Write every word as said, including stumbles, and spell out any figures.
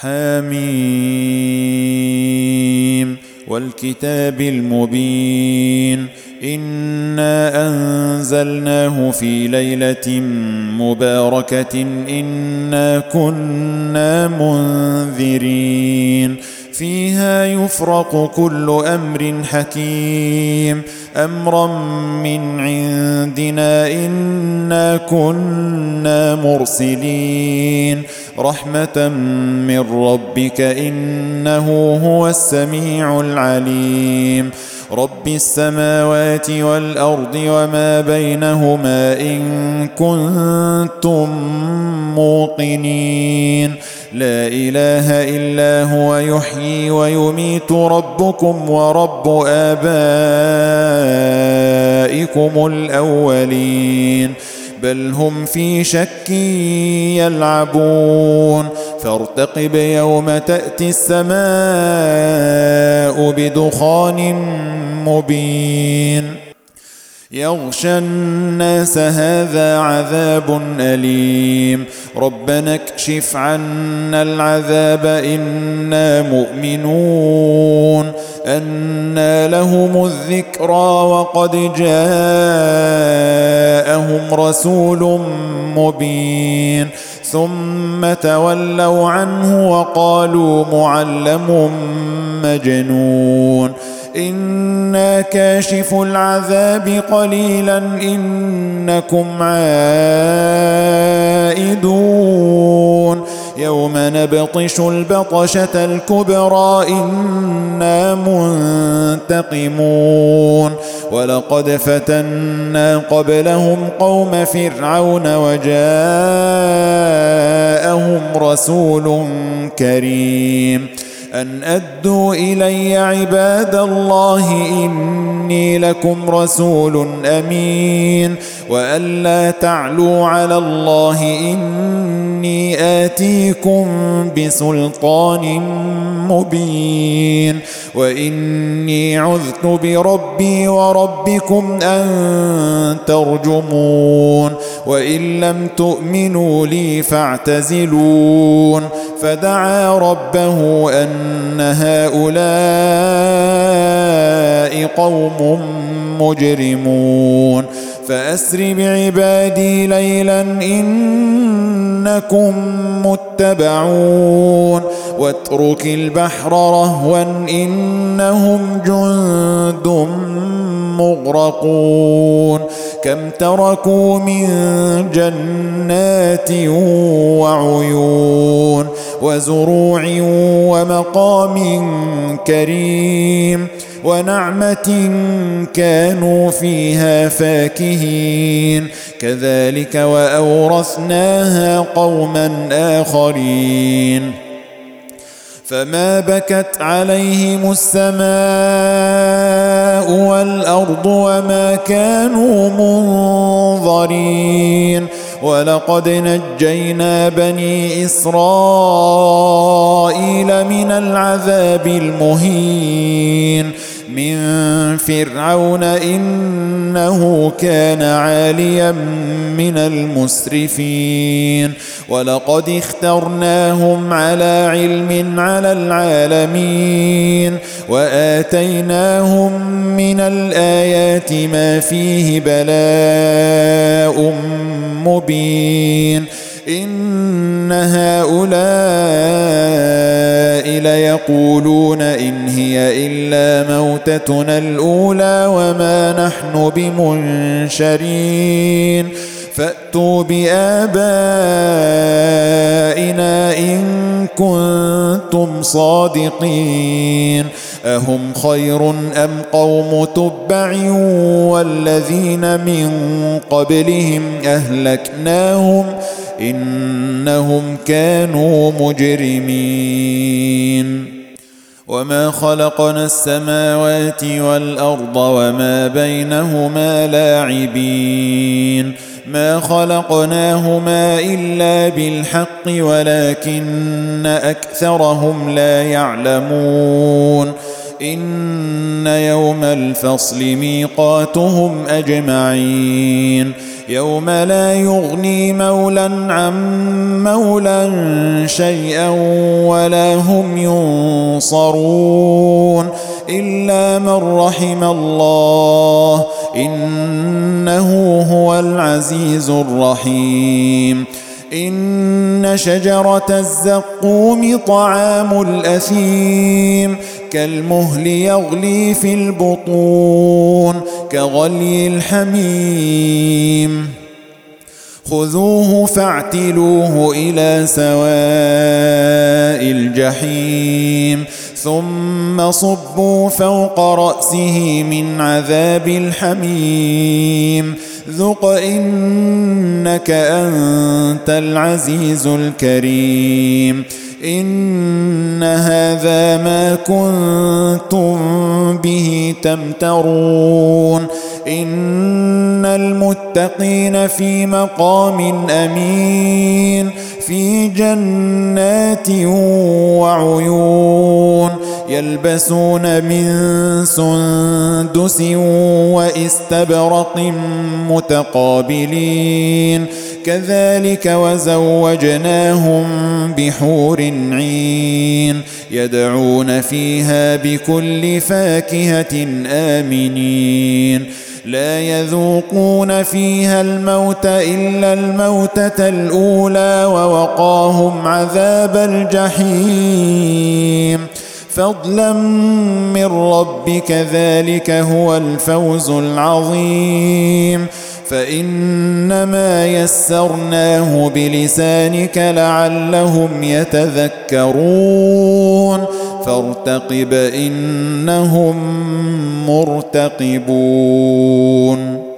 حميم والكتاب المبين إنا أنزلناه في ليلة مباركة إنا كنا منذرين فيها يفرق كل أمر حكيم أمرا من عندنا إنا كنا مرسلين رحمة من ربك إنه هو السميع العليم رب السماوات والأرض وما بينهما إن كنتم موقنين لا إله إلا هو يحيي ويميت ربكم ورب آبائكم الأولين بل هم في شك يلعبون فارتقب يوم تأتي السماء بدخان مبين يغشى الناس هذا عذاب أليم ربنا اكشف عنا العذاب إنا مؤمنون أنى لهم الذكرى وقد جاءهم رسول مبين ثم تولوا عنه وقالوا معلم مجنون إنا كاشف العذاب قليلا إنكم عائدون يوم نبطش البطشة الكبرى إنا منتقمون ولقد فتنا قبلهم قوم فرعون وجاءهم رسول كريم أن أدوا إلي عباد الله إني لكم رسول أمين وأن لا تعلوا على الله إني آتيكم بسلطان مبين وإني عذت بربي وربكم أن ترجمون وإن لم تؤمنوا لي فاعتزلون فدعا ربه أن هؤلاء قوم مجرمون فأسر بعبادي ليلا إنكم متبعون واترك البحر رهوا إنهم جند مغرقون كم تركوا من جنات وعيون وزروع ومقام كريم ونعمة كانوا فيها فاكهين كذلك وأورثناها قوما آخرين فما بكت عليهم السماء والأرض وما كانوا منظرين ولقد نجينا بني إسرائيل من العذاب المهين من فرعون إنه كان عاليا من المسرفين ولقد اخترناهم على علم على العالمين وآتيناهم من الآيات ما فيه بلاء مبين إن هؤلاء ليقولون إن هي إلا موتتنا الأولى وما نحن بمنشرين فأتوا بآبائنا إن كنتم صادقين أهم خير أم قوم تبع والذين من قبلهم أهلكناهم إنهم كانوا مجرمين وما خلقنا السماوات والأرض وما بينهما لاعبين ما خلقناهما إلا بالحق ولكن أكثرهم لا يعلمون إن يوم الفصل ميقاتهم أجمعين يوم لا يغني مولى عن مولى شيئا ولا هم ينصرون إلا من رحم الله إنه هو العزيز الرحيم إن شجرة الزقوم طعام الأثيم كالمهل يغلي في البطون كغلي الحميم خذوه فاعتلوه إلى سواء الجحيم ثم صبوا فوق رأسه من عذاب الحميم ذق إنك أنت العزيز الكريم إن هذا ما كنتم به تمترون إن المتقين في مقام أمين في جنات وعيون يلبسون من سندس واستبرق متقابلين كذلك وزوجناهم بحور عين يدعون فيها بكل فاكهة آمنين لا يذوقون فيها الموت إلا الموتة الأولى ووقاهم عذاب الجحيم فضلا من ربك ذلك هو الفوز العظيم فإنما يسرناه بلسانك لعلهم يتذكرون فارتقب إنهم مرتقبون.